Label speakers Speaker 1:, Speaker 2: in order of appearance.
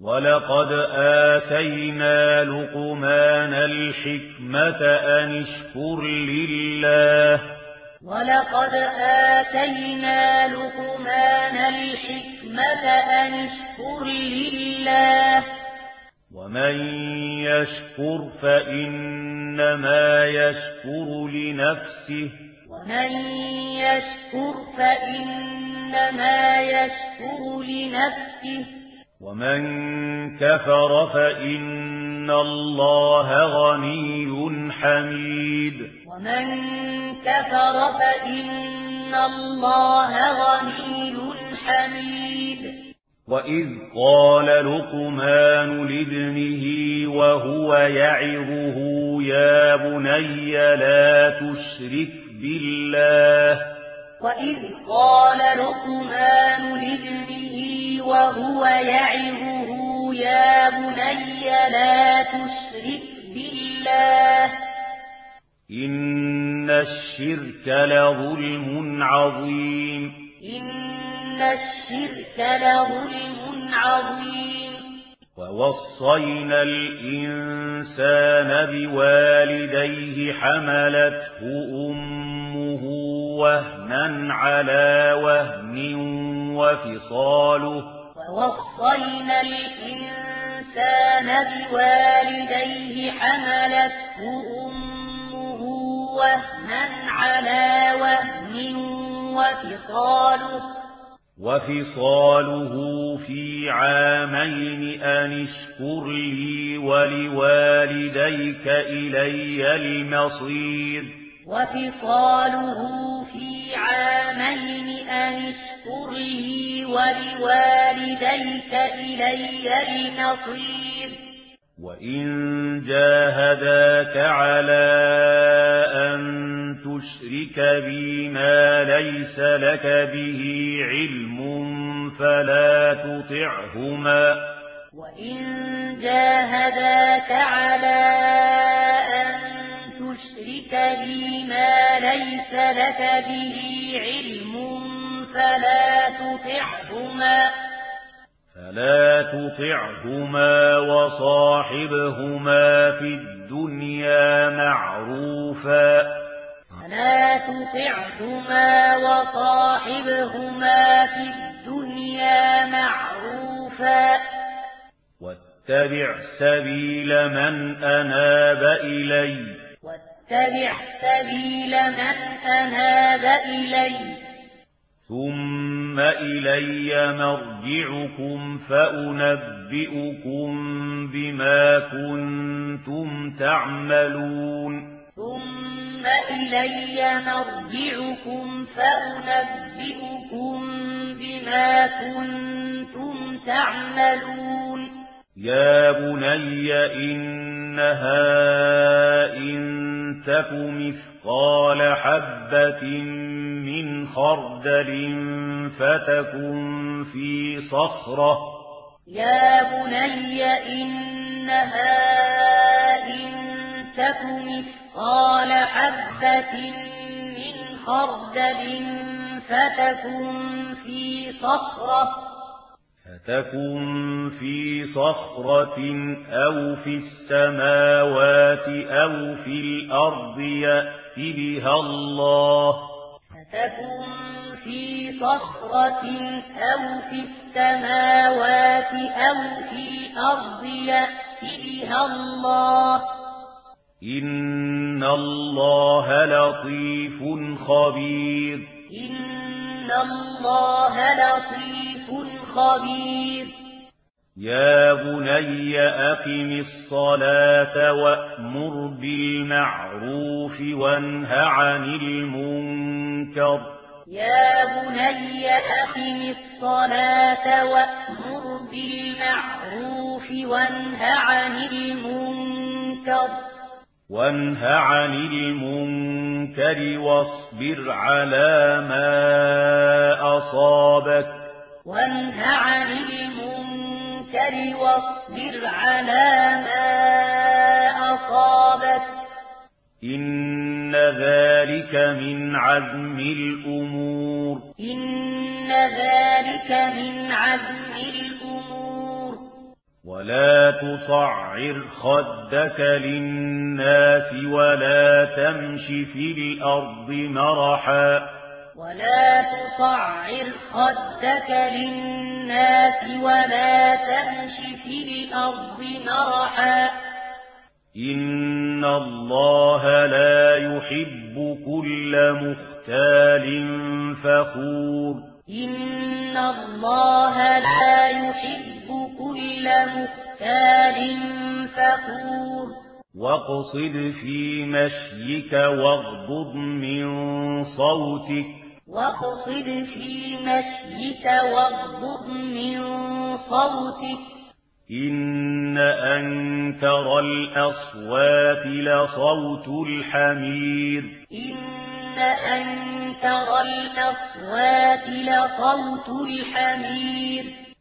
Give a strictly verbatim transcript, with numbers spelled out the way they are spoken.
Speaker 1: ولقد آتينا لقمان الحكمة أن اشكر لله
Speaker 2: ولقد آتينا لقمان الحكمة أن اشكر لله
Speaker 1: ومن يشكر فإنما يشكر لنفسه
Speaker 2: ومن يشكر فإنما يشكر لنفسه
Speaker 1: ومن كفر فإن الله غني حميد
Speaker 2: ومن كفر فإن الله غني حميد
Speaker 1: وإذ قال لقمان لابنه وهو يعظه يا بني لا تشرك بالله
Speaker 2: وإذ قال لقمان لابنه وهو يعظه يا بني لا تشرك بالله
Speaker 1: إن الشرك لظلم عظيم
Speaker 2: إن الشرك لظلم عظيم
Speaker 1: ووصينا الإنسان بوالديه حملته أمه وهنا على وهن وفصاله
Speaker 2: ووصينا الإنسان بوالديه حملته أمه وهنا على وهن وفصاله
Speaker 1: وفصاله في عامين أن اشكر لي ولوالديك إلي المصير
Speaker 2: وفصاله في عامين أن اشكر لي ولوالديك إلي المصير
Speaker 1: وإن جاهداك على أن تشرك بي ما ليس لك به علم فلا تطعهما
Speaker 2: وإن جاهداك على أن تشرك بي ما ليس لك به علم فلا تطعهما
Speaker 1: فلا تطعهما وصاحبهما في الدنيا معروفا
Speaker 2: فلا تطعهما وصاحبهما في الدنيا معروفا
Speaker 1: واتبع سبيل من أناب إلي
Speaker 2: واتبع سبيل من أناب إلي
Speaker 1: ثم إلي مرجعكم فأنبئكم بما كنتم تعملون
Speaker 2: ثم إلي مرجعكم فأنبئكم بما كنتم تعملون
Speaker 1: يا بني إنها إن تك مثقال حبة من خردل فتكن في صخرة
Speaker 2: يا بني إنها إن تك مثقال حبة من خردل فتكن في صخرة
Speaker 1: فتكن في صخرة أو في السماوات أو في الأرض يأت بها الله
Speaker 2: فتكن في صخرة أو في السماوات أو في الأرض يأت بها الله
Speaker 1: إن الله لطيف خبير
Speaker 2: إن الله لطيف خبير
Speaker 1: يا بني أقم الصلاة وأمر بالمعروف وانه عن المنكر
Speaker 2: يا بني أقم الصلاة وأمر بالمعروف وانه عن المنكر
Speaker 1: وانه عن المنكر واصبر على ما أصابك
Speaker 2: وانه عن المنكر واصبر على ما أصابك
Speaker 1: إن ذلك من عزم الأمور
Speaker 2: إن ذلك من عزم الأمور
Speaker 1: ولا تصعر خدك للناس ولا تمش في الأرض مرحا
Speaker 2: ولا تصعر خدك للناس ولا تمش في الأرض مرحا
Speaker 1: إن الله لا يحب كل مختال فخور
Speaker 2: إن الله لا يحب كل مختال فخور
Speaker 1: واقصد في مشيك واغضض من صوتك
Speaker 2: واقصد في مشيك واغضض من صوتك
Speaker 1: إن أنكر الأصوات لصوت الحمير
Speaker 2: إن أنكر الأصوات لصوت الحمير